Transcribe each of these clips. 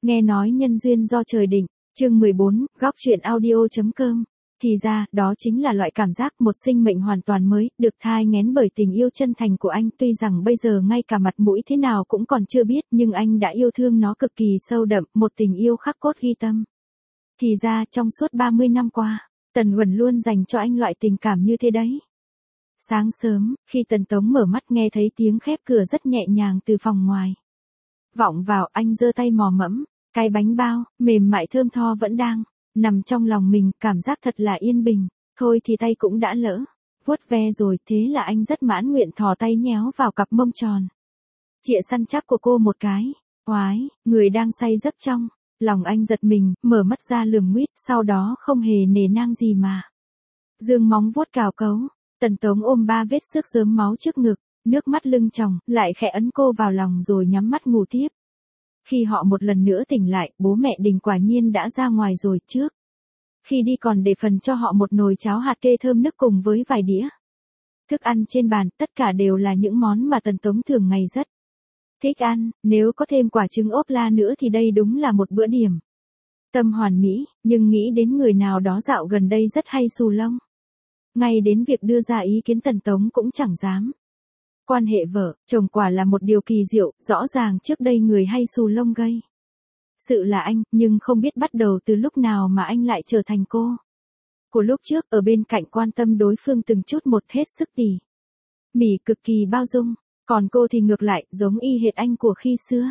Nghe nói nhân duyên do trời định, chương 14, góc chuyện audio.com. Thì ra, đó chính là loại cảm giác một sinh mệnh hoàn toàn mới, được thai nghén bởi tình yêu chân thành của anh. Tuy rằng bây giờ ngay cả mặt mũi thế nào cũng còn chưa biết, nhưng anh đã yêu thương nó cực kỳ sâu đậm, một tình yêu khắc cốt ghi tâm. Thì ra, trong suốt 30 năm qua, Tần Uẩn luôn dành cho anh loại tình cảm như thế đấy. Sáng sớm, khi Tần Tống mở mắt nghe thấy tiếng khép cửa rất nhẹ nhàng từ phòng ngoài. Vọng vào, anh giơ tay mò mẫm, cái bánh bao, mềm mại thơm tho vẫn đang nằm trong lòng mình, cảm giác thật là yên bình. Thôi thì tay cũng đã lỡ vuốt ve rồi, thế là anh rất mãn nguyện thò tay nhéo vào cặp mông tròn chĩa săn chắc của cô một cái. Oái, người đang say giấc trong lòng anh giật mình, mở mắt ra lườm nguýt, sau đó không hề nề nang gì mà giương móng vuốt cào cấu. Tần Tống ôm 3 vết xước rớm máu trước ngực, nước mắt lưng tròng, lại khẽ ấn cô vào lòng rồi nhắm mắt ngủ tiếp. Khi họ một lần nữa tỉnh lại, bố mẹ Đình quả nhiên đã ra ngoài rồi. Trước khi đi còn để phần cho họ một nồi cháo hạt kê thơm nức cùng với vài đĩa thức ăn trên bàn, tất cả đều là những món mà Tần Tống thường ngày rất thích ăn, nếu có thêm quả trứng ốp la nữa thì đây đúng là một bữa điểm tâm hoàn mỹ. Nhưng nghĩ đến người nào đó dạo gần đây rất hay xù lông, ngay đến việc đưa ra ý kiến Tần Tống cũng chẳng dám. Quan hệ vợ, chồng quả là một điều kỳ diệu, rõ ràng trước đây người hay xù lông gây sự là anh, nhưng không biết bắt đầu từ lúc nào mà anh lại trở thành cô của lúc trước, ở bên cạnh quan tâm đối phương từng chút một, hết sức tỉ mỉ, cực kỳ bao dung. Còn cô thì ngược lại, giống y hệt anh của khi xưa.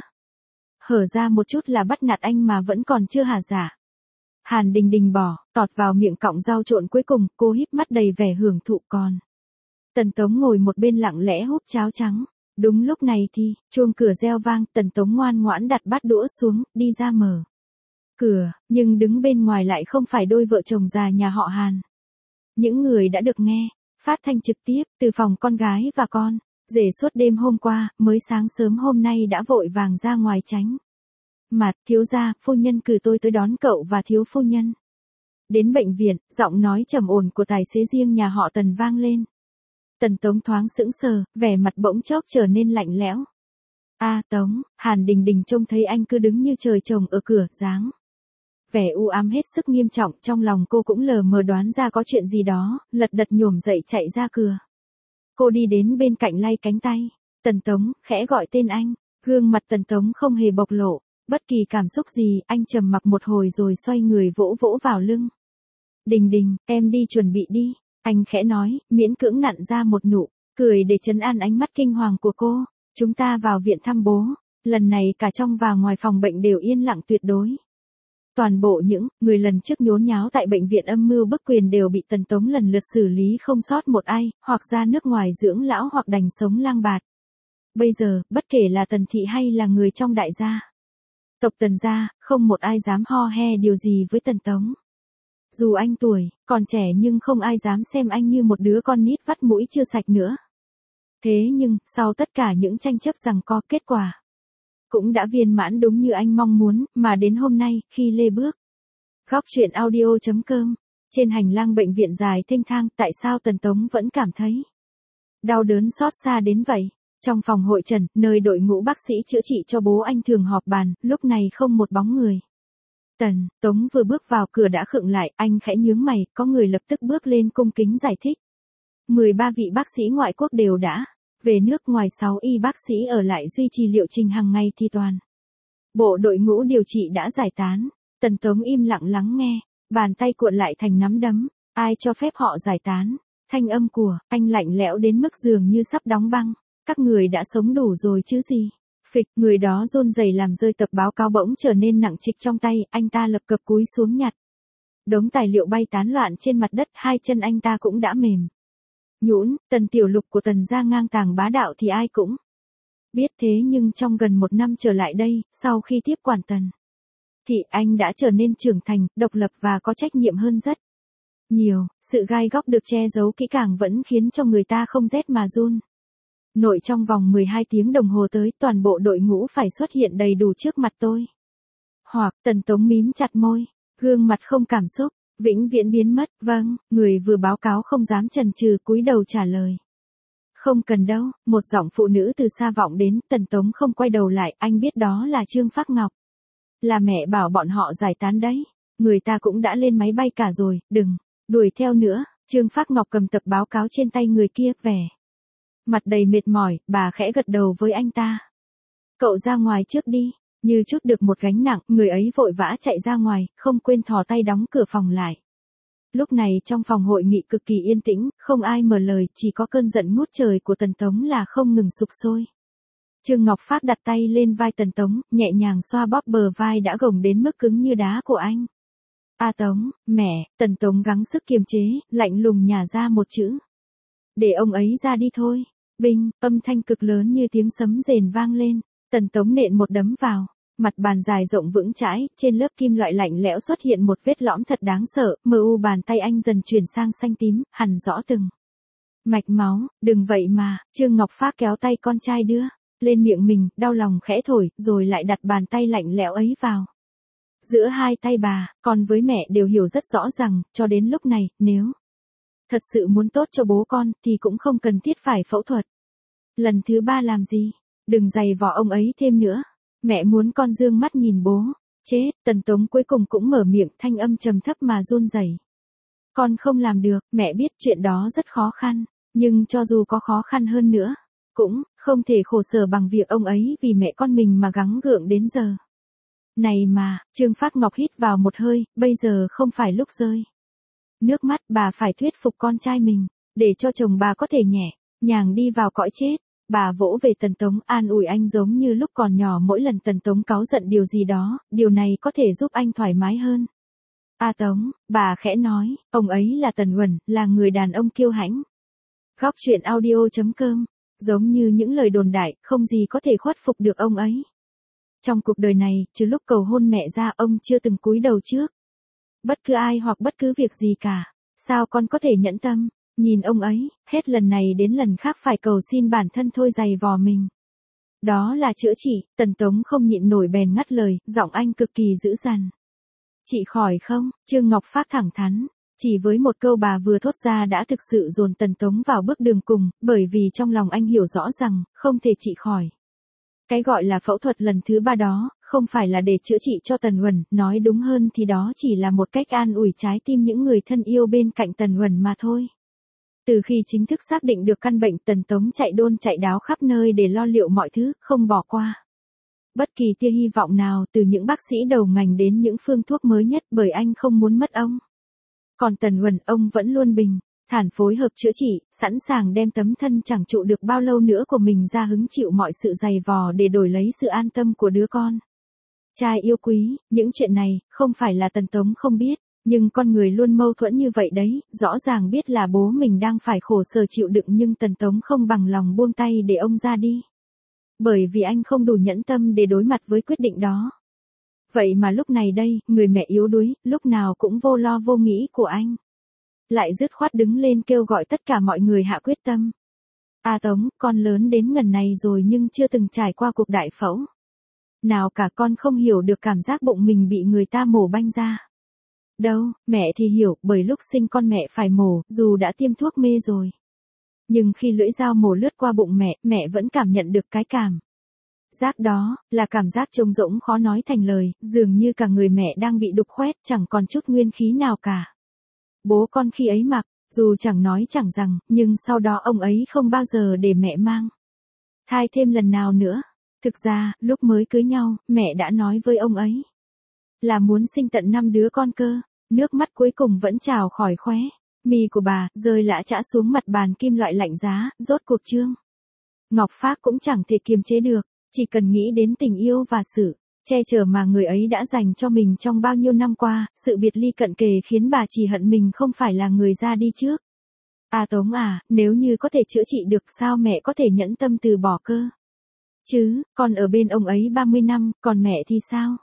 Hở ra một chút là bắt nạt anh mà vẫn còn chưa hả dạ. Hàn Đình Đình bỏ tọt vào miệng cọng rau trộn cuối cùng, cô híp mắt đầy vẻ hưởng thụ, còn Tần Tống ngồi một bên lặng lẽ húp cháo trắng. Đúng lúc này thì, chuông cửa reo vang, Tần Tống ngoan ngoãn đặt bát đũa xuống, đi ra mở cửa, nhưng đứng bên ngoài lại không phải đôi vợ chồng già nhà họ Hàn. Những người đã được nghe phát thanh trực tiếp từ phòng con gái và con rể suốt đêm hôm qua, mới sáng sớm hôm nay đã vội vàng ra ngoài tránh mặt. Thiếu gia, phu nhân cử tôi tới đón cậu và thiếu phu nhân đến bệnh viện. Giọng nói trầm ổn của tài xế riêng nhà họ Tần vang lên. Tần Tống thoáng sững sờ, vẻ mặt bỗng chốc trở nên lạnh lẽo. Tống, Hàn Đình Đình trông thấy anh cứ đứng như trời trồng ở cửa, dáng vẻ u ám hết sức nghiêm trọng, trong lòng cô cũng lờ mờ đoán ra có chuyện gì đó, lật đật nhổm dậy chạy ra cửa. Cô đi đến bên cạnh lay cánh tay Tần Tống, khẽ gọi tên anh. Gương mặt Tần Tống không hề bộc lộ bất kỳ cảm xúc gì, anh trầm mặc một hồi rồi xoay người vỗ vỗ vào lưng. Đình Đình, em đi chuẩn bị đi. Anh khẽ nói, miễn cưỡng nặn ra một nụ cười để trấn an ánh mắt kinh hoàng của cô. Chúng ta vào viện thăm bố. Lần này cả trong và ngoài phòng bệnh đều yên lặng tuyệt đối. Toàn bộ những người lần trước nhốn nháo tại bệnh viện âm mưu bức quyền đều bị Tần Tống lần lượt xử lý không sót một ai, hoặc ra nước ngoài dưỡng lão hoặc đành sống lang bạt. Bây giờ, bất kể là Tần thị hay là người trong đại gia tộc Tần gia, không một ai dám ho he điều gì với Tần Tống. Dù anh tuổi còn trẻ nhưng không ai dám xem anh như một đứa con nít vắt mũi chưa sạch nữa. Thế nhưng, sau tất cả những tranh chấp giằng co, kết quả cũng đã viên mãn đúng như anh mong muốn, mà đến hôm nay, khi lê bước góc chuyện audio.com, trên hành lang bệnh viện dài thênh thang, tại sao Tần Tống vẫn cảm thấy đau đớn xót xa đến vậy? Trong phòng hội trần, nơi đội ngũ bác sĩ chữa trị cho bố anh thường họp bàn, lúc này không một bóng người. Tần Tống vừa bước vào cửa đã khựng lại, anh khẽ nhướng mày, có người lập tức bước lên cung kính giải thích. 13 vị bác sĩ ngoại quốc đều đã về nước, ngoài 6 y bác sĩ ở lại duy trì liệu trình hàng ngày thì toàn bộ đội ngũ điều trị đã giải tán. Tần Tống im lặng lắng nghe, bàn tay cuộn lại thành nắm đấm. Ai cho phép họ giải tán? Thanh âm của anh lạnh lẽo đến mức dường như sắp đóng băng. Các người đã sống đủ rồi chứ gì? Phịch, người đó run rẩy làm rơi tập báo cáo bỗng trở nên nặng trịch trong tay, anh ta lập cập cúi xuống nhặt đống tài liệu bay tán loạn trên mặt đất, hai chân anh ta cũng đã mềm nhũn. Tần Tiểu Lục của Tần gia ngang tàng bá đạo thì ai cũng biết, thế nhưng trong gần 1 năm trở lại đây, sau khi tiếp quản Tần thì anh đã trở nên trưởng thành, độc lập và có trách nhiệm hơn rất nhiều. Sự gai góc được che giấu kỹ càng vẫn khiến cho người ta không rét mà run. Nội trong vòng 12 tiếng đồng hồ tới, toàn bộ đội ngũ phải xuất hiện đầy đủ trước mặt tôi. Hoặc, Tần Tống mím chặt môi, gương mặt không cảm xúc, vĩnh viễn biến mất. Vâng, người vừa báo cáo không dám chần chừ, cúi đầu trả lời. Không cần đâu, một giọng phụ nữ từ xa vọng đến. Tần Tống không quay đầu lại, anh biết đó là Trương Phác Ngọc. Là mẹ bảo bọn họ giải tán đấy. Người ta cũng đã lên máy bay cả rồi, đừng đuổi theo nữa. Trương Phác Ngọc cầm tập báo cáo trên tay người kia, vẻ mặt đầy mệt mỏi, bà khẽ gật đầu với anh ta. Cậu ra ngoài trước đi. Như chút được một gánh nặng, người ấy vội vã chạy ra ngoài, không quên thò tay đóng cửa phòng lại. Lúc này trong phòng hội nghị cực kỳ yên tĩnh, không ai mở lời, chỉ có cơn giận ngút trời của Tần Tống là không ngừng sục sôi. Trương Ngọc Phác đặt tay lên vai Tần Tống, nhẹ nhàng xoa bóp bờ vai đã gồng đến mức cứng như đá của anh. A Tống, mẹ, Tần Tống gắng sức kiềm chế, lạnh lùng nhả ra một chữ. Để ông ấy ra đi thôi. Binh, âm thanh cực lớn như tiếng sấm rền vang lên. Tần Tống nện một đấm vào. Mặt bàn dài rộng vững chãi, trên lớp kim loại lạnh lẽo xuất hiện một vết lõm thật đáng sợ, mờ u bàn tay anh dần chuyển sang xanh tím, hằn rõ từng mạch máu. Đừng vậy mà, Trương Ngọc Phác kéo tay con trai đưa lên miệng mình, đau lòng khẽ thổi, rồi lại đặt bàn tay lạnh lẽo ấy vào giữa hai tay bà. Con với mẹ đều hiểu rất rõ rằng, cho đến lúc này, nếu thật sự muốn tốt cho bố con, thì cũng không cần thiết phải phẫu thuật. Lần thứ 3 làm gì? Đừng giày vò ông ấy thêm nữa. Mẹ muốn con dương mắt nhìn bố. Chết, Tần Tống cuối cùng cũng mở miệng, thanh âm trầm thấp mà run rẩy. Con không làm được, mẹ biết chuyện đó rất khó khăn. Nhưng cho dù có khó khăn hơn nữa, cũng không thể khổ sở bằng việc ông ấy vì mẹ con mình mà gắng gượng đến giờ. Này mà, Trương Phác Ngọc hít vào một hơi, bây giờ không phải lúc rơi nước mắt, bà phải thuyết phục con trai mình, để cho chồng bà có thể nhẹ nhàng đi vào cõi chết. Bà vỗ về Tần Tống, an ủi anh giống như lúc còn nhỏ, mỗi lần Tần Tống cáu giận điều gì đó, điều này có thể giúp anh thoải mái hơn. A Tống, bà khẽ nói, ông ấy là Tần Uẩn, là người đàn ông kiêu hãnh. Góc truyện audio.com, giống như những lời đồn đại, không gì có thể khuất phục được ông ấy. Trong cuộc đời này, trừ lúc cầu hôn mẹ ra, ông chưa từng cúi đầu trước bất cứ ai hoặc bất cứ việc gì cả. Sao con có thể nhẫn tâm nhìn ông ấy, hết lần này đến lần khác phải cầu xin bản thân thôi giày vò mình. Đó là chữa trị. Tần Tống không nhịn nổi bèn ngắt lời, giọng anh cực kỳ dữ dằn. Chị khỏi không? Trương Ngọc Phác thẳng thắn. Chỉ với một câu bà vừa thốt ra đã thực sự dồn Tần Tống vào bước đường cùng, bởi vì trong lòng anh hiểu rõ rằng, không thể trị khỏi. Cái gọi là phẫu thuật lần thứ 3 đó, không phải là để chữa trị cho Tần Uẩn, nói đúng hơn thì đó chỉ là một cách an ủi trái tim những người thân yêu bên cạnh Tần Uẩn mà thôi. Từ khi chính thức xác định được căn bệnh, Tần Tống chạy đôn chạy đáo khắp nơi để lo liệu mọi thứ, không bỏ qua bất kỳ tia hy vọng nào, từ những bác sĩ đầu ngành đến những phương thuốc mới nhất, bởi anh không muốn mất ông. Còn Tần Uẩn, ông vẫn luôn bình thản phối hợp chữa trị, sẵn sàng đem tấm thân chẳng trụ được bao lâu nữa của mình ra hứng chịu mọi sự dày vò để đổi lấy sự an tâm của đứa con trai yêu quý. Những chuyện này, không phải là Tần Tống không biết, nhưng con người luôn mâu thuẫn như vậy đấy, rõ ràng biết là bố mình đang phải khổ sở chịu đựng nhưng Tần Tống không bằng lòng buông tay để ông ra đi. Bởi vì anh không đủ nhẫn tâm để đối mặt với quyết định đó. Vậy mà lúc này đây, người mẹ yếu đuối, lúc nào cũng vô lo vô nghĩ của anh lại dứt khoát đứng lên kêu gọi tất cả mọi người hạ quyết tâm. A Tống, con lớn đến ngần này rồi nhưng chưa từng trải qua cuộc đại phẫu nào cả, con không hiểu được cảm giác bụng mình bị người ta mổ banh ra. Đâu, mẹ thì hiểu, bởi lúc sinh con mẹ phải mổ, dù đã tiêm thuốc mê rồi. Nhưng khi lưỡi dao mổ lướt qua bụng mẹ vẫn cảm nhận được cái cảm giác đó, là cảm giác trống rỗng khó nói thành lời, dường như cả người mẹ đang bị đục khoét, chẳng còn chút nguyên khí nào cả. Bố con khi ấy mặc, dù chẳng nói chẳng rằng, nhưng sau đó ông ấy không bao giờ để mẹ mang thai thêm lần nào nữa. Thực ra, lúc mới cưới nhau, mẹ đã nói với ông ấy là muốn sinh tận 5 đứa con cơ. Nước mắt cuối cùng vẫn trào khỏi khóe mi của bà, rơi lã chã xuống mặt bàn kim loại lạnh giá. Rốt cuộc Trương Ngọc Phác cũng chẳng thể kiềm chế được, chỉ cần nghĩ đến tình yêu và sự che chở mà người ấy đã dành cho mình trong bao nhiêu năm qua, sự biệt ly cận kề khiến bà chỉ hận mình không phải là người ra đi trước. A Tống à, nếu như có thể chữa trị được, sao mẹ có thể nhẫn tâm từ bỏ cơ chứ? Con ở bên ông ấy 30 năm, còn mẹ thì sao?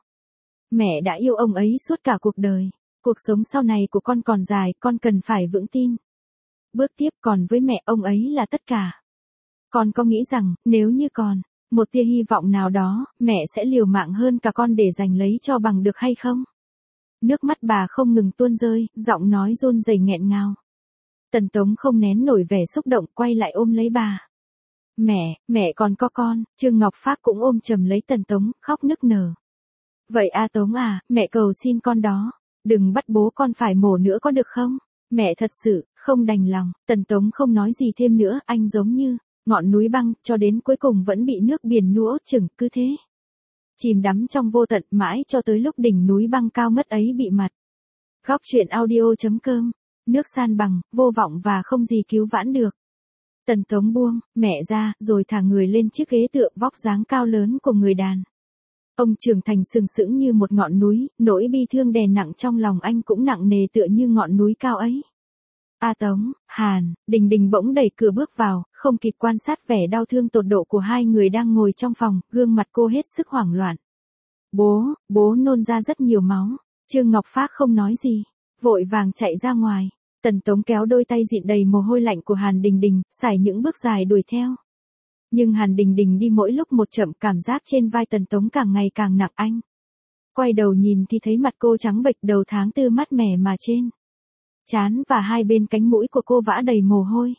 Mẹ đã yêu ông ấy suốt cả cuộc đời. Cuộc sống sau này của con còn dài, con cần phải vững tin bước tiếp. Còn với mẹ, ông ấy là tất cả. Con có nghĩ rằng, nếu như còn một tia hy vọng nào đó, mẹ sẽ liều mạng hơn cả con để giành lấy cho bằng được hay không? Nước mắt bà không ngừng tuôn rơi, giọng nói run rẩy nghẹn ngào. Tần Tống không nén nổi vẻ xúc động, quay lại ôm lấy bà. Mẹ còn có con. Trương Ngọc Phác cũng ôm chầm lấy Tần Tống, khóc nức nở. Vậy A Tống à, mẹ cầu xin con đó. Đừng bắt bố con phải mổ nữa có được không? Mẹ thật sự, không đành lòng. Tần Tống không nói gì thêm nữa, anh giống như ngọn núi băng, cho đến cuối cùng vẫn bị nước biển nuốt chửng, cứ thế. Chìm đắm trong vô tận mãi cho tới lúc đỉnh núi băng cao ngất ấy bị mặt. Góc truyện audio.com. Nước san bằng, vô vọng và không gì cứu vãn được. Tần Tống buông mẹ ra, rồi thả người lên chiếc ghế tựa vóc dáng cao lớn của người đàn. Ông trưởng thành sừng sững như một ngọn núi, nỗi bi thương đè nặng trong lòng anh cũng nặng nề tựa như ngọn núi cao ấy. A Tống, Hàn, Đình Đình bỗng đẩy cửa bước vào, không kịp quan sát vẻ đau thương tột độ của hai người đang ngồi trong phòng, gương mặt cô hết sức hoảng loạn. Bố nôn ra rất nhiều máu. Trương Ngọc Phác không nói gì, vội vàng chạy ra ngoài. Tần Tống kéo đôi tay dịn đầy mồ hôi lạnh của Hàn Đình Đình, sải những bước dài đuổi theo. Nhưng Hàn Đình Đình đi mỗi lúc một chậm, cảm giác trên vai Tần Tống càng ngày càng nặng anh. Quay đầu nhìn thì thấy mặt cô trắng bệch, đầu tháng tư mát mẻ mà trên trán và hai bên cánh mũi của cô vã đầy mồ hôi.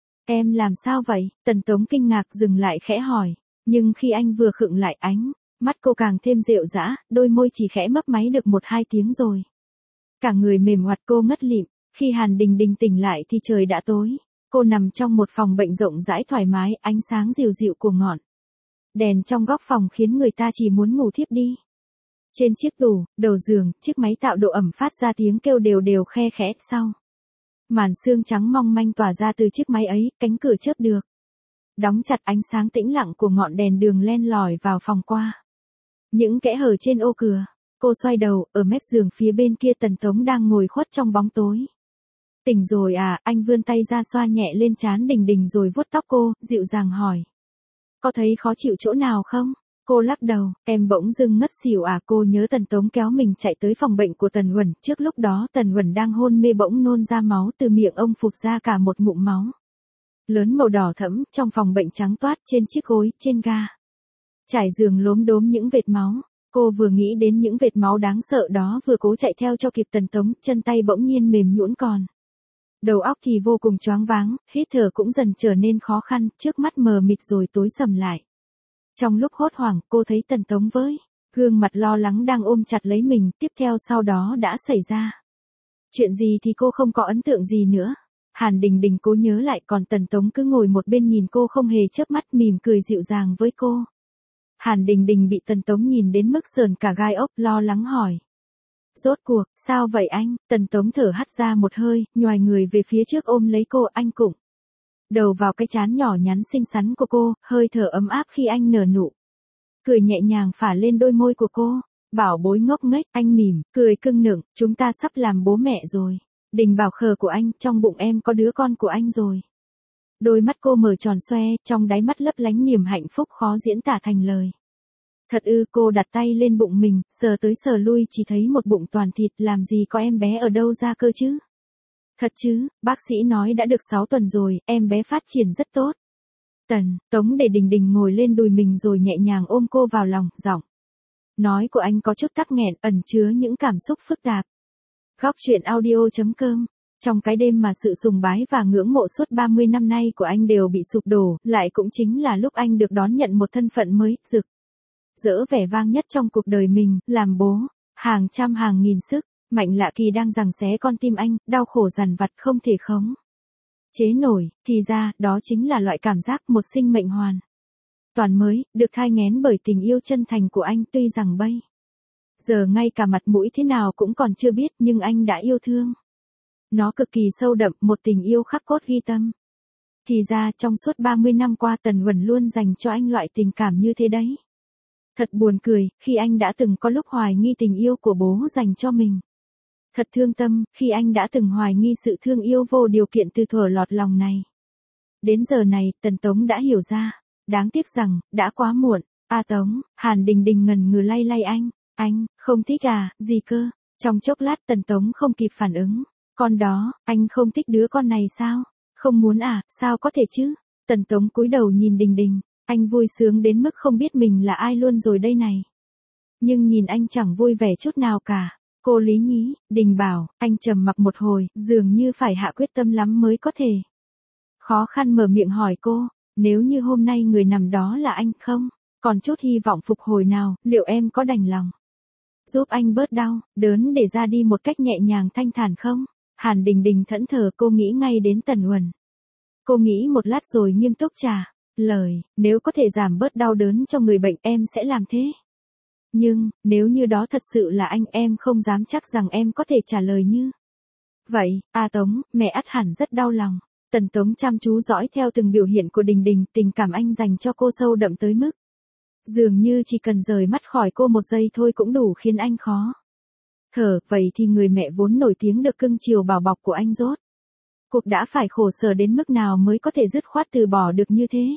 Em làm sao vậy? Tần Tống kinh ngạc dừng lại khẽ hỏi. Nhưng khi anh vừa khựng lại ánh mắt cô càng thêm rệu rã, đôi môi chỉ khẽ mấp máy được 1-2 tiếng rồi. Cả người mềm oặt cô ngất lịm. Khi Hàn Đình Đình tỉnh lại thì trời đã tối. Cô nằm trong một phòng bệnh rộng rãi thoải mái, ánh sáng dịu dịu của ngọn đèn trong góc phòng khiến người ta chỉ muốn ngủ thiếp đi. Trên chiếc tủ, đầu giường, chiếc máy tạo độ ẩm phát ra tiếng kêu đều đều khe khẽ. Sau màn sương trắng mong manh tỏa ra từ chiếc máy ấy, cánh cửa chớp được đóng chặt, ánh sáng tĩnh lặng của ngọn đèn đường len lỏi vào phòng qua những kẽ hở trên ô cửa. Cô xoay đầu, ở mép giường phía bên kia Tần Tống đang ngồi khuất trong bóng tối. Tỉnh rồi à? Anh vươn tay ra xoa nhẹ lên trán Đình Đình rồi vuốt tóc cô, dịu dàng hỏi. Có thấy khó chịu chỗ nào không? Cô lắc đầu, em bỗng dưng ngất xỉu à? Cô nhớ Tần Tống kéo mình chạy tới phòng bệnh của Tần Uẩn, trước lúc đó Tần Uẩn đang hôn mê bỗng nôn ra máu, từ miệng ông phụt ra cả một ngụm máu lớn màu đỏ thẫm. Trong phòng bệnh trắng toát, trên chiếc gối, trên ga trải giường lốm đốm những vệt máu. Cô vừa nghĩ đến những vệt máu đáng sợ đó, vừa cố chạy theo cho kịp Tần Tống, chân tay bỗng nhiên mềm nhũn, còn đầu óc thì vô cùng choáng váng, hít thở cũng dần trở nên khó khăn, trước mắt mờ mịt rồi tối sầm lại. Trong lúc hốt hoảng, cô thấy Tần Tống với gương mặt lo lắng đang ôm chặt lấy mình, tiếp theo sau đó đã xảy ra chuyện gì thì cô không có ấn tượng gì nữa. Hàn Đình Đình cố nhớ lại, còn Tần Tống cứ ngồi một bên nhìn cô không hề chớp mắt, mỉm cười dịu dàng với cô. Hàn Đình Đình bị Tần Tống nhìn đến mức sờn cả gai ốc, lo lắng hỏi. Rốt cuộc, sao vậy anh? Tần Tống thở hắt ra một hơi, nhoài người về phía trước ôm lấy cô, anh cũng đầu vào cái trán nhỏ nhắn xinh xắn của cô, hơi thở ấm áp khi anh nở nụ cười nhẹ nhàng phả lên đôi môi của cô. Bảo bối ngốc nghếch, anh mỉm cười cưng nựng, chúng ta sắp làm bố mẹ rồi. Đình bảo khờ của anh, trong bụng em có đứa con của anh rồi. Đôi mắt cô mở tròn xoe, trong đáy mắt lấp lánh niềm hạnh phúc khó diễn tả thành lời. Thật ư? Cô đặt tay lên bụng mình, sờ tới sờ lui chỉ thấy một bụng toàn thịt, làm gì có em bé ở đâu ra cơ chứ? Thật chứ, bác sĩ nói đã được 6 tuần rồi, em bé phát triển rất tốt. Tần Tống để Đình Đình ngồi lên đùi mình rồi nhẹ nhàng ôm cô vào lòng, giọng nói của anh có chút tắc nghẹn, ẩn chứa những cảm xúc phức tạp. Góc truyện audio.com. Trong cái đêm mà sự sùng bái và ngưỡng mộ suốt 30 năm nay của anh đều bị sụp đổ, lại cũng chính là lúc anh được đón nhận một thân phận mới, rực rỡ vẻ vang nhất trong cuộc đời mình, làm bố. Hàng trăm hàng nghìn sức mạnh lạ kỳ đang giằng xé con tim anh, đau khổ dằn vặt không thể khống chế nổi. Thì ra, đó chính là loại cảm giác một sinh mệnh hoàn toàn mới, được thai nghén bởi tình yêu chân thành của anh. Tuy rằng bây giờ ngay cả mặt mũi thế nào cũng còn chưa biết, nhưng anh đã yêu thương nó cực kỳ sâu đậm, một tình yêu khắc cốt ghi tâm. Thì ra, trong suốt 30 năm qua Tần Uẩn luôn dành cho anh loại tình cảm như thế đấy. Thật buồn cười, khi anh đã từng có lúc hoài nghi tình yêu của bố dành cho mình. Thật thương tâm, khi anh đã từng hoài nghi sự thương yêu vô điều kiện từ thuở lọt lòng này. Đến giờ này, Tần Tống đã hiểu ra. Đáng tiếc rằng, đã quá muộn. A Tống, Hàn Đình Đình ngần ngừ lay lay anh. Anh, không thích à? Gì cơ? Trong chốc lát Tần Tống không kịp phản ứng. Con đó, anh không thích đứa con này sao? Không muốn à? Sao có thể chứ? Tần Tống cúi đầu nhìn Đình Đình. Anh vui sướng đến mức không biết mình là ai luôn rồi đây này. Nhưng nhìn anh chẳng vui vẻ chút nào cả. Cô lý nhí, Đình bảo, anh trầm mặc một hồi, dường như phải hạ quyết tâm lắm mới có thể khó khăn mở miệng hỏi cô, nếu như hôm nay người nằm đó là anh không? Còn chút hy vọng phục hồi nào, liệu em có đành lòng giúp anh bớt đau, đớn để ra đi một cách nhẹ nhàng thanh thản không? Hàn Đình Đình thẫn thờ, cô nghĩ ngay đến Tần Uẩn. Cô nghĩ một lát rồi nghiêm túc trả lời, nếu có thể giảm bớt đau đớn cho người bệnh em sẽ làm thế. Nhưng, nếu như đó thật sự là anh, em không dám chắc rằng em có thể trả lời như vậy. Tống, mẹ ắt hẳn rất đau lòng. Tần Tống chăm chú dõi theo từng biểu hiện của Đình Đình, tình cảm anh dành cho cô sâu đậm tới mức dường như chỉ cần rời mắt khỏi cô một giây thôi cũng đủ khiến anh khó thở. Vậy thì người mẹ vốn nổi tiếng được cưng chiều bảo bọc của anh rốt cuộc đã phải khổ sở đến mức nào mới có thể dứt khoát từ bỏ được như thế?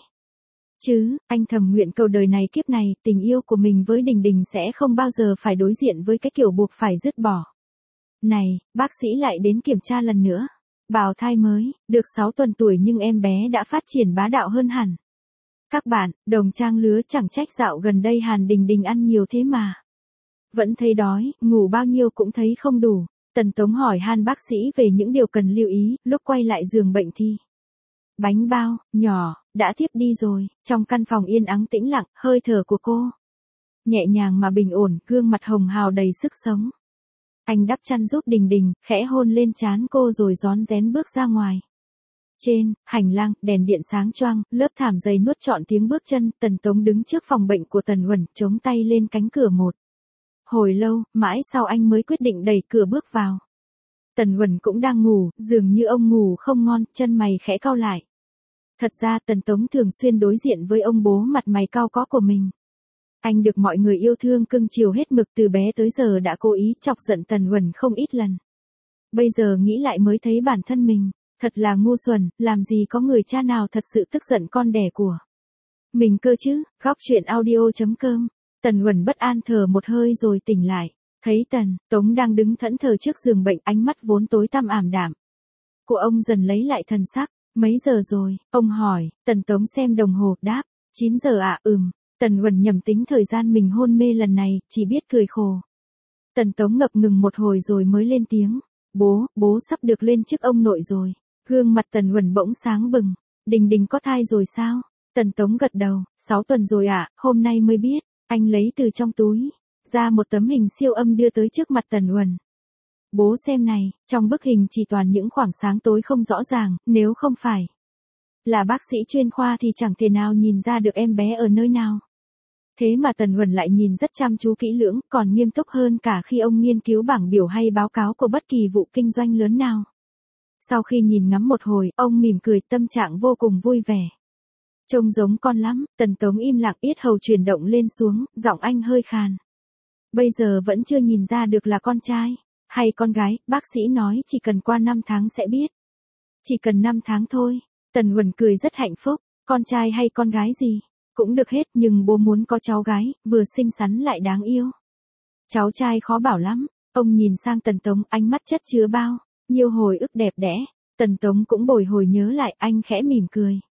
Chứ, anh thầm nguyện cầu đời này kiếp này, tình yêu của mình với Đình Đình sẽ không bao giờ phải đối diện với cái kiểu buộc phải dứt bỏ. Này, bác sĩ lại đến kiểm tra lần nữa. Bào thai mới, được 6 tuần tuổi nhưng em bé đã phát triển bá đạo hơn hẳn. Các bạn, đồng trang lứa, chẳng trách dạo gần đây Hàn Đình Đình ăn nhiều thế mà. Vẫn thấy đói, ngủ bao nhiêu cũng thấy không đủ. Tần Tống hỏi han bác sĩ về những điều cần lưu ý, lúc quay lại giường bệnh thì bánh bao, nhỏ, đã thiếp đi rồi. Trong căn phòng yên ắng tĩnh lặng, hơi thở của cô nhẹ nhàng mà bình ổn, gương mặt hồng hào đầy sức sống. Anh đắp chăn giúp Đình Đình, khẽ hôn lên trán cô rồi rón rén bước ra ngoài. Trên hành lang, đèn điện sáng choang, lớp thảm dày nuốt trọn tiếng bước chân. Tần Tống đứng trước phòng bệnh của Tần Uẩn, chống tay lên cánh cửa một hồi lâu, mãi sau anh mới quyết định đẩy cửa bước vào. Tần Uẩn cũng đang ngủ, dường như ông ngủ không ngon, chân mày khẽ cau lại. Thật ra Tần Tống thường xuyên đối diện với ông bố mặt mày cau có của mình. Anh được mọi người yêu thương cưng chiều hết mực, từ bé tới giờ đã cố ý chọc giận Tần Uẩn không ít lần. Bây giờ nghĩ lại mới thấy bản thân mình thật là ngu xuẩn, làm gì có người cha nào thật sự tức giận con đẻ của mình cơ chứ. Góc truyện audio.com. Tần Uẩn bất an thở một hơi rồi tỉnh lại, thấy Tần Tống đang đứng thẫn thờ trước giường bệnh, ánh mắt vốn tối tăm ảm đạm của ông dần lấy lại thần sắc. Mấy giờ rồi? Ông hỏi. Tần Tống xem đồng hồ, đáp, 9 giờ ạ. Tần Uẩn nhầm tính thời gian mình hôn mê lần này, chỉ biết cười khổ. Tần Tống ngập ngừng một hồi rồi mới lên tiếng, bố sắp được lên chức ông nội rồi. Gương mặt Tần Uẩn bỗng sáng bừng. Đình Đình có thai rồi sao? Tần Tống gật đầu, 6 tuần rồi ạ, hôm nay mới biết. Anh lấy từ trong túi ra một tấm hình siêu âm đưa tới trước mặt Tần Uẩn. Bố xem này, trong bức hình chỉ toàn những khoảng sáng tối không rõ ràng, nếu không phải là bác sĩ chuyên khoa thì chẳng thể nào nhìn ra được em bé ở nơi nào. Thế mà Tần Uẩn lại nhìn rất chăm chú kỹ lưỡng, còn nghiêm túc hơn cả khi ông nghiên cứu bảng biểu hay báo cáo của bất kỳ vụ kinh doanh lớn nào. Sau khi nhìn ngắm một hồi, ông mỉm cười, tâm trạng vô cùng vui vẻ. Trông giống con lắm. Tần Tống im lặng, yết hầu chuyển động lên xuống, giọng anh hơi khàn. Bây giờ vẫn chưa nhìn ra được là con trai hay con gái, bác sĩ nói chỉ cần qua 5 tháng sẽ biết. Chỉ cần 5 tháng thôi. Tần Uẩn cười rất hạnh phúc, con trai hay con gái gì cũng được hết, nhưng bố muốn có cháu gái, vừa xinh xắn lại đáng yêu. Cháu trai khó bảo lắm. Ông nhìn sang Tần Tống, ánh mắt chất chứa bao nhiêu hồi ức đẹp đẽ. Tần Tống cũng bồi hồi nhớ lại, anh khẽ mỉm cười.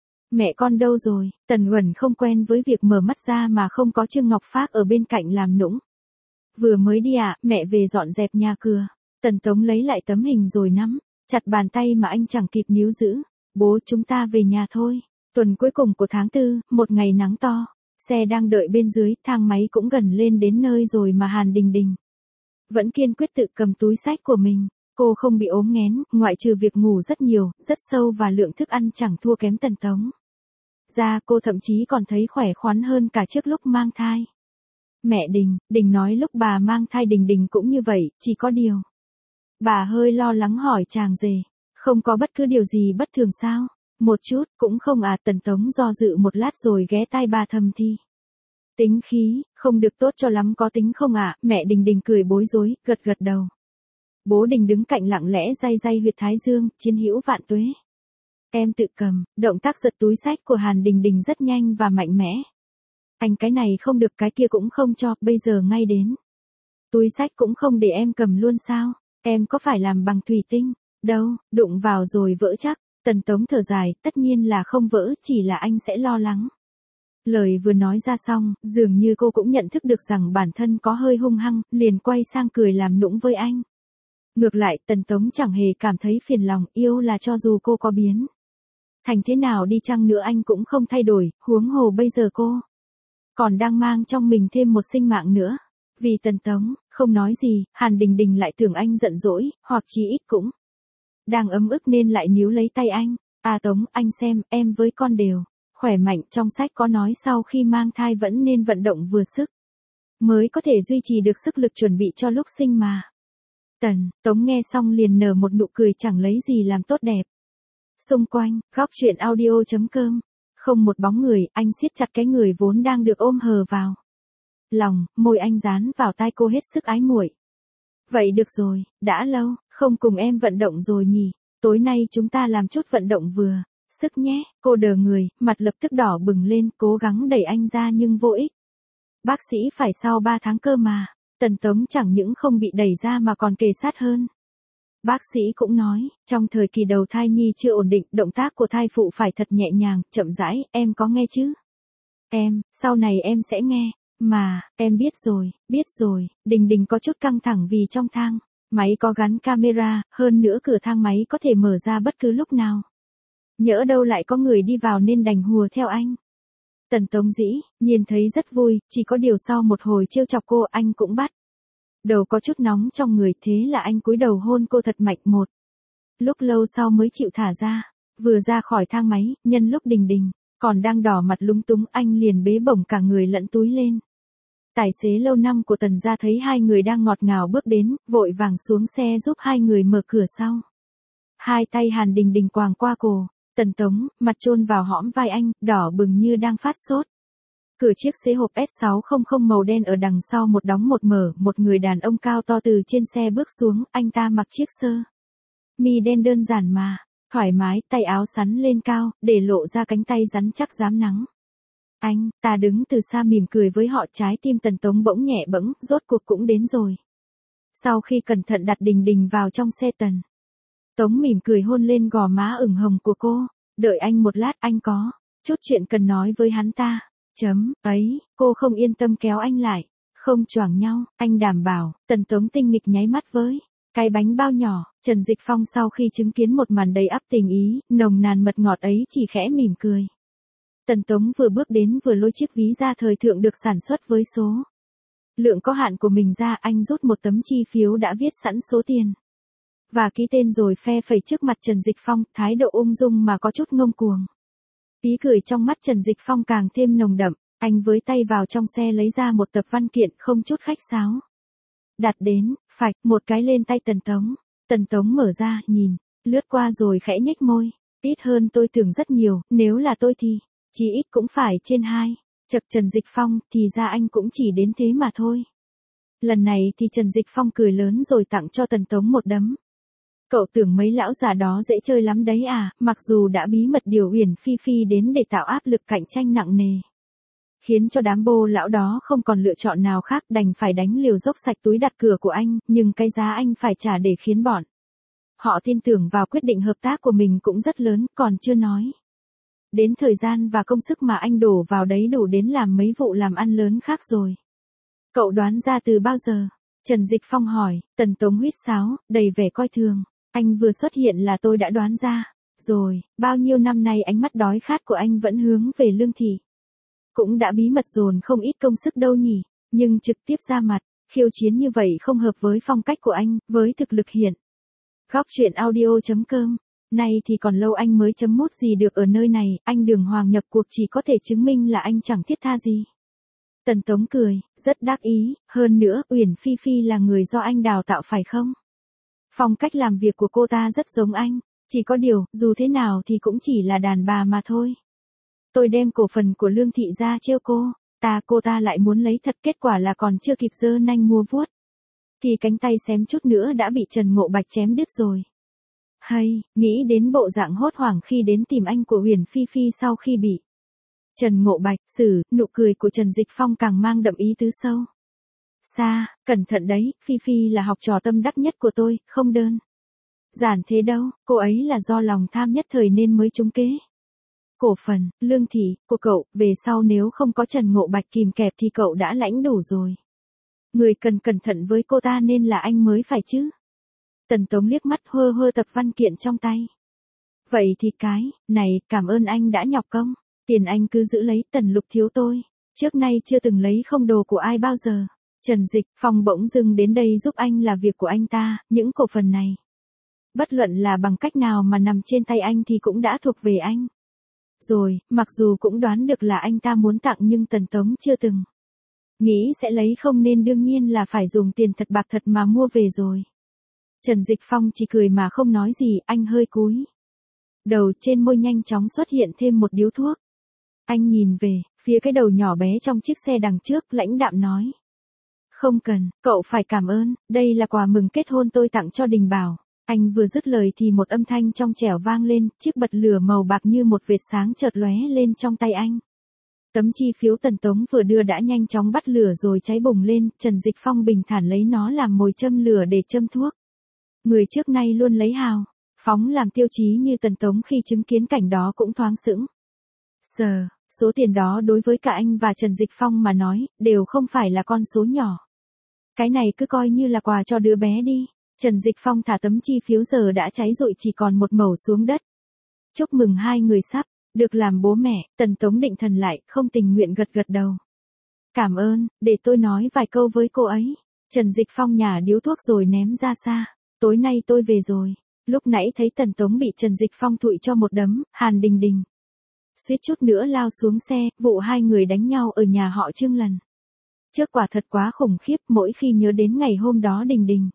Mẹ con đâu rồi? Tần Uẩn không quen với việc mở mắt ra mà không có Trương Ngọc Phác ở bên cạnh làm nũng. Vừa mới đi ạ, mẹ về dọn dẹp nhà cửa. Tần Tống lấy lại tấm hình rồi nắm chặt bàn tay mà anh chẳng kịp níu giữ. Bố, chúng ta về nhà thôi. Tuần cuối cùng của tháng 4, một ngày nắng to. Xe đang đợi bên dưới, thang máy cũng gần lên đến nơi rồi mà Hàn Đình Đình vẫn kiên quyết tự cầm túi xách của mình. Cô không bị ốm nghén, ngoại trừ việc ngủ rất nhiều, rất sâu và lượng thức ăn chẳng thua kém Tần Tống. Cô thậm chí còn thấy khỏe khoắn hơn cả trước lúc mang thai. Mẹ Đình nói lúc bà mang thai Đình Đình cũng như vậy, chỉ có điều bà hơi lo lắng hỏi chàng rể, không có bất cứ điều gì bất thường sao? Một chút, cũng không à. Tần Tống do dự một lát rồi ghé tai bà thầm thì. Tính khí, không được tốt cho lắm, có tính không ạ? Mẹ Đình cười bối rối, gật đầu. Bố Đình đứng cạnh lặng lẽ day huyệt thái dương, chiến hữu vạn tuế. Em tự cầm. Động tác giật túi xách của Hàn Đình rất nhanh và mạnh mẽ. Anh cái này không được, cái kia cũng không cho, bây giờ ngay đến. Túi xách cũng không để em cầm luôn sao? Em có phải làm bằng thủy tinh đâu, đụng vào rồi vỡ chắc. Tần Tống thở dài, tất nhiên là không vỡ, chỉ là anh sẽ lo lắng. Lời vừa nói ra xong, dường như cô cũng nhận thức được rằng bản thân có hơi hung hăng, liền quay sang cười làm nũng với anh. Ngược lại, Tần Tống chẳng hề cảm thấy phiền lòng, yêu là cho dù cô có biến thành thế nào đi chăng nữa anh cũng không thay đổi, huống hồ bây giờ cô còn đang mang trong mình thêm một sinh mạng nữa. Vì Tần Tống, không nói gì, Hàn Đình Đình lại tưởng anh giận dỗi, hoặc chí ít cũng đang ấm ức nên lại níu lấy tay anh. À Tống, anh xem, em với con đều khỏe mạnh, trong sách có nói sau khi mang thai vẫn nên vận động vừa sức, mới có thể duy trì được sức lực chuẩn bị cho lúc sinh mà. Tống nghe xong liền nở một nụ cười chẳng lấy gì làm tốt đẹp. Xung quanh, góc chuyện audio.com, không một bóng người, anh siết chặt cái người vốn đang được ôm hờ vào lòng, môi anh dán vào tai cô hết sức ái muội. Vậy được rồi, đã lâu không cùng em vận động rồi nhỉ, tối nay chúng ta làm chút vận động vừa sức nhé. Cô đờ người, mặt lập tức đỏ bừng lên, cố gắng đẩy anh ra nhưng vô ích. Bác sĩ phải sau 3 tháng cơ mà. Tần Tống chẳng những không bị đẩy ra mà còn kề sát hơn. Bác sĩ cũng nói, trong thời kỳ đầu thai nhi chưa ổn định, động tác của thai phụ phải thật nhẹ nhàng, chậm rãi, em có nghe chứ? Sau này em sẽ nghe. Mà, em biết rồi, Đình Đình có chút căng thẳng vì trong thang máy có gắn camera, hơn nữa cửa thang máy có thể mở ra bất cứ lúc nào. Nhỡ đâu lại có người đi vào nên đành hùa theo anh. Tần Tống dĩ nhiên thấy rất vui, chỉ có điều sau một hồi trêu chọc cô anh cũng bắt đầu có chút nóng trong người, thế là anh cúi đầu hôn cô thật mạnh một lúc lâu sau mới chịu thả ra. Vừa ra khỏi thang máy, nhân lúc Đình Đình còn đang đỏ mặt lúng túng, anh liền bế bổng cả người lẫn túi lên. Tài xế lâu năm của Tần gia thấy hai người đang ngọt ngào bước đến, vội vàng xuống xe giúp hai người mở cửa sau. Hai tay Hàn Đình Đình quàng qua cổ Tần Tống, mặt chôn vào hõm vai anh, đỏ bừng như đang phát sốt. Cửa chiếc xe hộp S600 màu đen ở đằng sau một đóng một mở, một người đàn ông cao to từ trên xe bước xuống, anh ta mặc chiếc sơ mi đen đơn giản mà thoải mái, tay áo xắn lên cao, để lộ ra cánh tay rắn chắc rám nắng. Anh ta đứng từ xa mỉm cười với họ, trái tim Tần Tống bỗng nhẹ bẫng, rốt cuộc cũng đến rồi. Sau khi cẩn thận đặt Đình Đình vào trong xe, Tần Tống mỉm cười hôn lên gò má ửng hồng của cô. Đợi anh một lát, anh có chút chuyện cần nói với hắn ta. Cô không yên tâm kéo anh lại. Không choảng nhau, anh đảm bảo. Tần Tống tinh nghịch nháy mắt với cái bánh bao nhỏ. Trần Dịch Phong sau khi chứng kiến một màn đầy ắp tình ý, nồng nàn mật ngọt ấy chỉ khẽ mỉm cười. Tần Tống vừa bước đến vừa lôi chiếc ví da thời thượng được sản xuất với số lượng có hạn của mình ra, anh rút một tấm chi phiếu đã viết sẵn số tiền và ký tên rồi phe phẩy trước mặt Trần Dịch Phong, thái độ ung dung mà có chút ngông cuồng. Ý cười trong mắt Trần Dịch Phong càng thêm nồng đậm, anh với tay vào trong xe lấy ra một tập văn kiện không chút khách sáo. Đặt đến, phạch, một cái lên tay Tần Tống. Tần Tống mở ra, nhìn, lướt qua rồi khẽ nhếch môi. Ít hơn tôi tưởng rất nhiều, nếu là tôi thì chí ít cũng phải trên 2. Chật Trần Dịch Phong, thì ra anh cũng chỉ đến thế mà thôi. Lần này thì Trần Dịch Phong cười lớn rồi tặng cho Tần Tống một đấm. Cậu tưởng mấy lão già đó dễ chơi lắm đấy à, mặc dù đã bí mật điều Uyển Phi Phi đến để tạo áp lực cạnh tranh nặng nề, khiến cho đám bô lão đó không còn lựa chọn nào khác, đành phải đánh liều dốc sạch túi đặt cửa của anh, nhưng cái giá anh phải trả để khiến bọn họ tin tưởng vào quyết định hợp tác của mình cũng rất lớn, còn chưa nói đến thời gian và công sức mà anh đổ vào đấy đủ đến làm mấy vụ làm ăn lớn khác rồi. Cậu đoán ra từ bao giờ? Trần Dịch Phong hỏi. Tần Tống huýt sáo, đầy vẻ coi thường. Anh vừa xuất hiện là tôi đã đoán ra rồi, bao nhiêu năm nay ánh mắt đói khát của anh vẫn hướng về Lương Thị. Cũng đã bí mật dồn không ít công sức đâu nhỉ, nhưng trực tiếp ra mặt, khiêu chiến như vậy không hợp với phong cách của anh, với thực lực hiện. Góc chuyện audio.com, nay thì còn lâu anh mới chấm mút gì được ở nơi này, anh đường hoàng nhập cuộc chỉ có thể chứng minh là anh chẳng thiết tha gì. Tần Tống cười, rất đắc ý, hơn nữa, Uyển Phi Phi là người do anh đào tạo phải không? Phong cách làm việc của cô ta rất giống anh, chỉ có điều, dù thế nào thì cũng chỉ là đàn bà mà thôi. Tôi đem cổ phần của Lương Thị ra trêu cô ta lại muốn lấy thật, kết quả là còn chưa kịp giơ nanh mua vuốt, thì cánh tay xém chút nữa đã bị Trần Ngộ Bạch chém đứt rồi. Hay, nghĩ đến bộ dạng hốt hoảng khi đến tìm anh của Uyển Phi Phi sau khi bị Trần Ngộ Bạch xử, nụ cười của Trần Dịch Phong càng mang đậm ý tứ sâu xa. Cẩn thận đấy, Phi Phi là học trò tâm đắc nhất của tôi, không đơn giản thế đâu, cô ấy là do lòng tham nhất thời nên mới trúng kế cổ phần, Lương Thị, của cậu, về sau nếu không có Trần Ngộ Bạch kìm kẹp thì cậu đã lãnh đủ rồi. Người cần cẩn thận với cô ta nên là anh mới phải chứ. Tần Tống liếc mắt hơ hơ tập văn kiện trong tay. Vậy thì cái này, cảm ơn anh đã nhọc công, tiền anh cứ giữ lấy, Tần Lục thiếu tôi trước nay chưa từng lấy không đồ của ai bao giờ. Trần Dịch Phong bỗng dưng đến đây giúp anh là việc của anh ta, những cổ phần này. Bất luận là bằng cách nào mà nằm trên tay anh thì cũng đã thuộc về anh. Rồi, mặc dù cũng đoán được là anh ta muốn tặng nhưng Tần Tống chưa từng nghĩ sẽ lấy, không nên đương nhiên là phải dùng tiền thật bạc thật mà mua về rồi. Trần Dịch Phong chỉ cười mà không nói gì, anh hơi cúi đầu, trên môi nhanh chóng xuất hiện thêm một điếu thuốc. Anh nhìn về phía cái đầu nhỏ bé trong chiếc xe đằng trước, lãnh đạm nói. Không cần, cậu phải cảm ơn, đây là quà mừng kết hôn tôi tặng cho Đình Bảo. Anh vừa dứt lời thì một âm thanh trong trẻo vang lên, chiếc bật lửa màu bạc như một vệt sáng chợt lóe lên trong tay anh. Tấm chi phiếu Tần Tống vừa đưa đã nhanh chóng bắt lửa rồi cháy bùng lên, Trần Dịch Phong bình thản lấy nó làm mồi châm lửa để châm thuốc. Người trước nay luôn lấy hào phóng làm tiêu chí như Tần Tống khi chứng kiến cảnh đó cũng thoáng sững sờ, số tiền đó đối với cả anh và Trần Dịch Phong mà nói, đều không phải là con số nhỏ. Cái này cứ coi như là quà cho đứa bé đi. Trần Dịch Phong thả tấm chi phiếu giờ đã cháy rụi chỉ còn một mẩu xuống đất. Chúc mừng hai người sắp được làm bố mẹ. Tần Tống định thần lại, không tình nguyện gật gật đầu. Cảm ơn, để tôi nói vài câu với cô ấy. Trần Dịch Phong nhả điếu thuốc rồi ném ra xa. Tối nay tôi về rồi. Lúc nãy thấy Tần Tống bị Trần Dịch Phong thụi cho một đấm, Hàn Đình Đình suýt chút nữa lao xuống xe, vụ hai người đánh nhau ở nhà họ Trương lần trước quả thật quá khủng khiếp, mỗi khi nhớ đến ngày hôm đó Đình Đình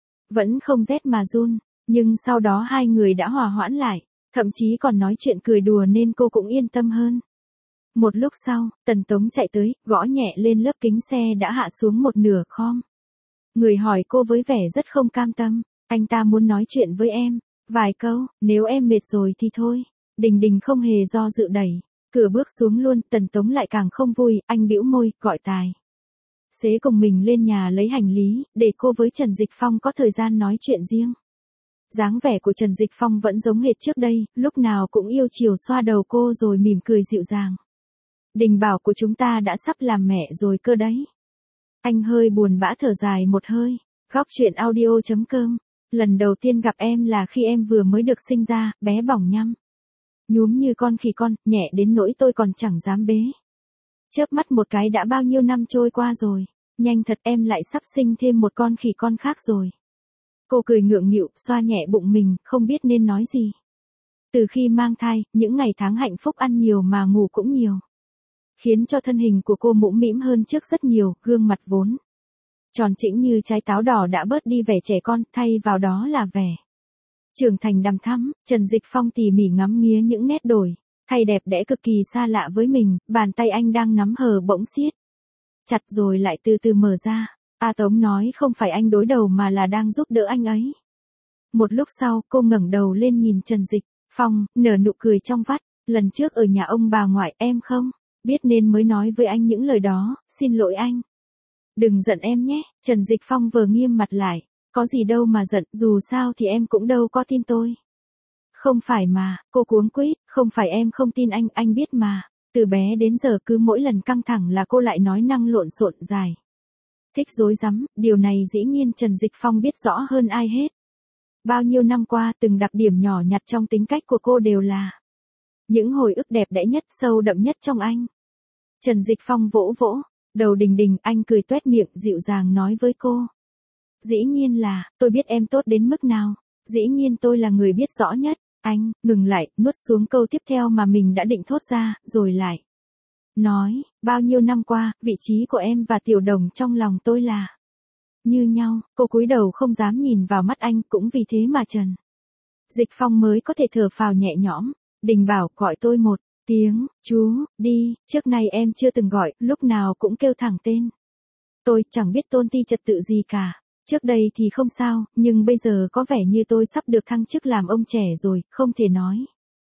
vẫn không rét mà run, nhưng sau đó hai người đã hòa hoãn lại, thậm chí còn nói chuyện cười đùa nên cô cũng yên tâm hơn. Một lúc sau, Tần Tống chạy tới, gõ nhẹ lên lớp kính xe đã hạ xuống một nửa khom. Người hỏi cô với vẻ rất không cam tâm, anh ta muốn nói chuyện với em, vài câu, nếu em mệt rồi thì thôi. Đình Đình không hề do dự đẩy cửa bước xuống luôn, Tần Tống lại càng không vui, anh bĩu môi, gọi tài xế cùng mình lên nhà lấy hành lý, để cô với Trần Dịch Phong có thời gian nói chuyện riêng. Dáng vẻ của Trần Dịch Phong vẫn giống hệt trước đây, lúc nào cũng yêu chiều xoa đầu cô rồi mỉm cười dịu dàng. Đình Bảo của chúng ta đã sắp làm mẹ rồi cơ đấy. Anh hơi buồn bã thở dài một hơi. Góc truyện audio.com. Lần đầu tiên gặp em là khi em vừa mới được sinh ra, bé bỏng nhăm nhúm như con khỉ con, nhẹ đến nỗi tôi còn chẳng dám bế. Chớp mắt một cái đã bao nhiêu năm trôi qua rồi, nhanh thật em lại sắp sinh thêm một con khỉ con khác rồi. Cô cười ngượng nghịu, xoa nhẹ bụng mình, không biết nên nói gì. Từ khi mang thai, những ngày tháng hạnh phúc ăn nhiều mà ngủ cũng nhiều. Khiến cho thân hình của cô mũm mĩm hơn trước rất nhiều, gương mặt vốn tròn trĩnh như trái táo đỏ đã bớt đi vẻ trẻ con, thay vào đó là vẻ trưởng thành đằm thắm. Trần Dịch Phong tỉ mỉ ngắm nghía những nét đổi thay đẹp đẽ cực kỳ xa lạ với mình, bàn tay anh đang nắm hờ bỗng siết chặt rồi lại từ từ mở ra. A Tống nói không phải anh đối đầu mà là đang giúp đỡ anh ấy. Một lúc sau, cô ngẩng đầu lên nhìn Trần Dịch Phong, nở nụ cười trong vắt. Lần trước ở nhà ông bà ngoại em không biết nên mới nói với anh những lời đó, xin lỗi anh. Đừng giận em nhé. Trần Dịch Phong vờ nghiêm mặt lại. Có gì đâu mà giận, dù sao thì em cũng đâu có tin tôi. Không phải mà, cô cuống quýt, không phải em không tin anh biết mà. Từ bé đến giờ cứ mỗi lần căng thẳng là cô lại nói năng lộn xộn dài. Thích rối rắm, điều này dĩ nhiên Trần Dịch Phong biết rõ hơn ai hết. Bao nhiêu năm qua, từng đặc điểm nhỏ nhặt trong tính cách của cô đều là những hồi ức đẹp đẽ nhất, sâu đậm nhất trong anh. Trần Dịch Phong vỗ vỗ đầu Đình Đình, anh cười toét miệng dịu dàng nói với cô. Dĩ nhiên là, tôi biết em tốt đến mức nào. Dĩ nhiên tôi là người biết rõ nhất. Anh, ngừng lại, nuốt xuống câu tiếp theo mà mình đã định thốt ra, rồi lại nói, bao nhiêu năm qua, vị trí của em và Tiểu Đồng trong lòng tôi là như nhau. Cô cúi đầu không dám nhìn vào mắt anh, cũng vì thế mà Trần Dịch Phong mới có thể thở phào nhẹ nhõm. Đình Bảo gọi tôi một tiếng, chú, đi, trước nay em chưa từng gọi, lúc nào cũng kêu thẳng tên. Tôi chẳng biết tôn ti trật tự gì cả. Trước đây thì không sao, nhưng bây giờ có vẻ như tôi sắp được thăng chức làm ông trẻ rồi, không thể nói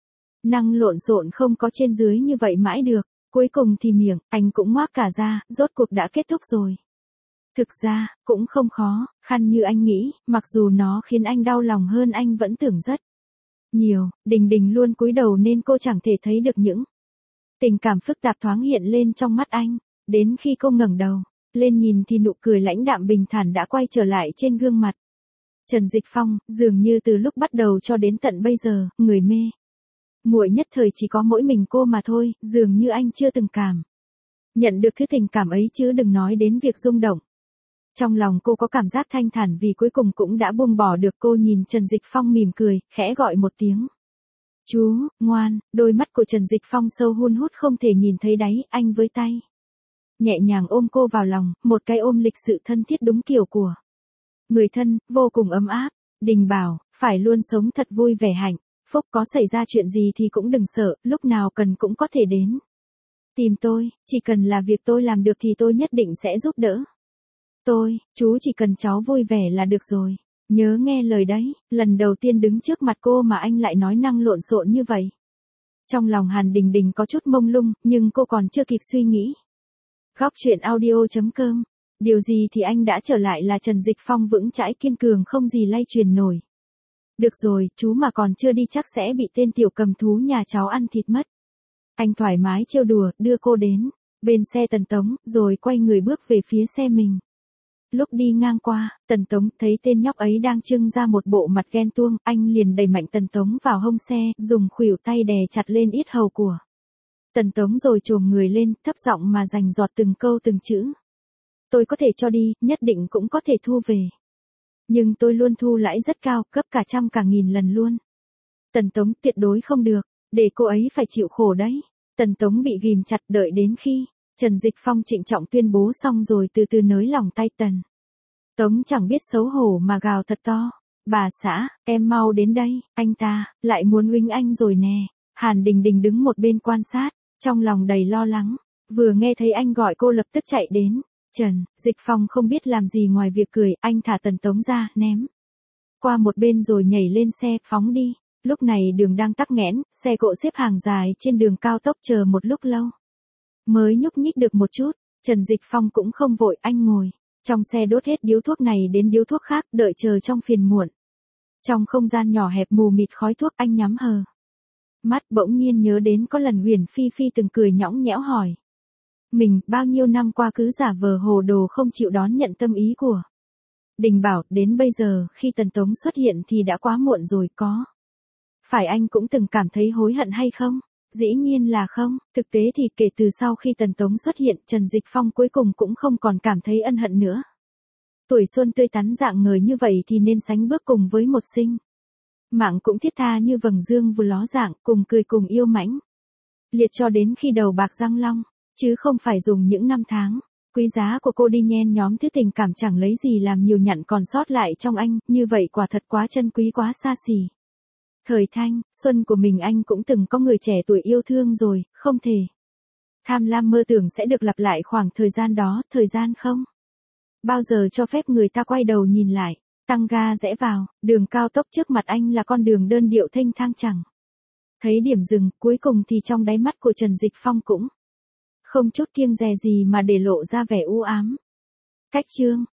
năng lộn xộn không có trên dưới như vậy mãi được. Cuối cùng thì miệng, anh cũng ngoác cả ra, rốt cuộc đã kết thúc rồi. Thực ra, cũng không khó, khăn như anh nghĩ, mặc dù nó khiến anh đau lòng hơn anh vẫn tưởng rất nhiều. Đình Đình luôn cúi đầu nên cô chẳng thể thấy được những tình cảm phức tạp thoáng hiện lên trong mắt anh. Đến khi cô ngẩng đầu lên nhìn thì nụ cười lãnh đạm bình thản đã quay trở lại trên gương mặt Trần Dịch Phong. Dường như từ lúc bắt đầu cho đến tận bây giờ, người mê muội nhất thời chỉ có mỗi mình cô mà thôi. Dường như anh chưa từng cảm nhận được thứ tình cảm ấy, chứ đừng nói đến việc rung động Trong lòng cô có cảm giác thanh thản vì cuối cùng cũng đã buông bỏ được. Cô nhìn Trần Dịch Phong mỉm cười, khẽ gọi một tiếng. Chú, ngoan. Đôi mắt của Trần Dịch Phong sâu hun hút không thể nhìn thấy đáy. Anh với tay nhẹ nhàng ôm cô vào lòng, một cái ôm lịch sự thân thiết đúng kiểu của người thân, vô cùng ấm áp. Đình bảo, phải luôn sống thật vui vẻ hạnh phúc, có xảy ra chuyện gì thì cũng đừng sợ, lúc nào cần cũng có thể đến tìm tôi, chỉ cần là việc tôi làm được thì tôi nhất định sẽ giúp đỡ. Chú chỉ cần cháu vui vẻ là được rồi. Nhớ nghe lời đấy. Lần đầu tiên đứng trước mặt cô mà anh lại nói năng lộn xộn như vậy. Trong lòng Hàn Đình Đình có chút mông lung, nhưng cô còn chưa kịp suy nghĩ. Góc chuyện audio.com. Điều gì thì anh đã trở lại là Trần Dịch Phong vững chãi kiên cường không gì lay truyền nổi. Được rồi, chú mà còn chưa đi chắc sẽ bị tên tiểu cầm thú nhà cháu ăn thịt mất. Anh thoải mái trêu đùa, đưa cô đến bên xe Tần Tống, rồi quay người bước về phía xe mình. Lúc đi ngang qua, Tần Tống thấy tên nhóc ấy đang trưng ra một bộ mặt ghen tuông, anh liền đẩy mạnh Tần Tống vào hông xe, dùng khuỷu tay đè chặt lên yết hầu của Tần Tống rồi chồm người lên, thấp giọng mà rành giọt từng câu từng chữ. Tôi có thể cho đi, nhất định cũng có thể thu về. Nhưng tôi luôn thu lãi rất cao, gấp cả trăm cả nghìn lần luôn. Tần Tống tuyệt đối không được, để cô ấy phải chịu khổ đấy. Tần Tống bị ghìm chặt đợi đến khi Trần Dịch Phong trịnh trọng tuyên bố xong rồi từ từ nới lỏng tay Tần Tống chẳng biết xấu hổ mà gào thật to. Bà xã, em mau đến đây, anh ta lại muốn uýnh anh rồi nè. Hàn Đình Đình đứng một bên quan sát, trong lòng đầy lo lắng. Vừa nghe thấy anh gọi cô lập tức chạy đến. Trần Dịch Phong không biết làm gì ngoài việc cười, anh thả Tần Tống ra, ném qua một bên rồi nhảy lên xe, phóng đi. Lúc này đường đang tắc nghẽn, xe cộ xếp hàng dài trên đường cao tốc chờ một lúc lâu mới nhúc nhích được một chút. Trần Dịch Phong cũng không vội, anh ngồi trong xe đốt hết điếu thuốc này đến điếu thuốc khác, đợi chờ trong phiền muộn. Trong không gian nhỏ hẹp mù mịt khói thuốc, anh nhắm hờ mắt, bỗng nhiên nhớ đến có lần Huyền Phi Phi từng cười nhõng nhẽo hỏi mình, bao nhiêu năm qua cứ giả vờ hồ đồ không chịu đón nhận tâm ý của Đình bảo, đến bây giờ, khi Tần Tống xuất hiện thì đã quá muộn rồi, có phải anh cũng từng cảm thấy hối hận hay không? Dĩ nhiên là không, thực tế thì kể từ sau khi Tần Tống xuất hiện, Trần Dịch Phong cuối cùng cũng không còn cảm thấy ân hận nữa. Tuổi xuân tươi tắn rạng ngời như vậy thì nên sánh bước cùng với một sinh mạng cũng thiết tha như vầng dương vừa ló dạng, cùng cười cùng yêu mãnh liệt cho đến khi đầu bạc răng long, chứ không phải dùng những năm tháng quý giá của cô đi nhen nhóm thứ tình cảm chẳng lấy gì làm nhiều nhặn còn sót lại trong anh, như vậy quả thật quá chân quý quá xa xỉ. Thời thanh xuân của mình anh cũng từng có người trẻ tuổi yêu thương rồi, không thể tham lam mơ tưởng sẽ được lặp lại khoảng thời gian đó. Thời gian không bao giờ cho phép người ta quay đầu nhìn lại. Tăng ga rẽ vào đường cao tốc, trước mặt anh là con đường đơn điệu thênh thang, chẳng thấy điểm dừng. Cuối cùng thì trong đáy mắt của Trần Dịch Phong cũng không chút kiêng dè gì mà để lộ ra vẻ u ám. Cách chương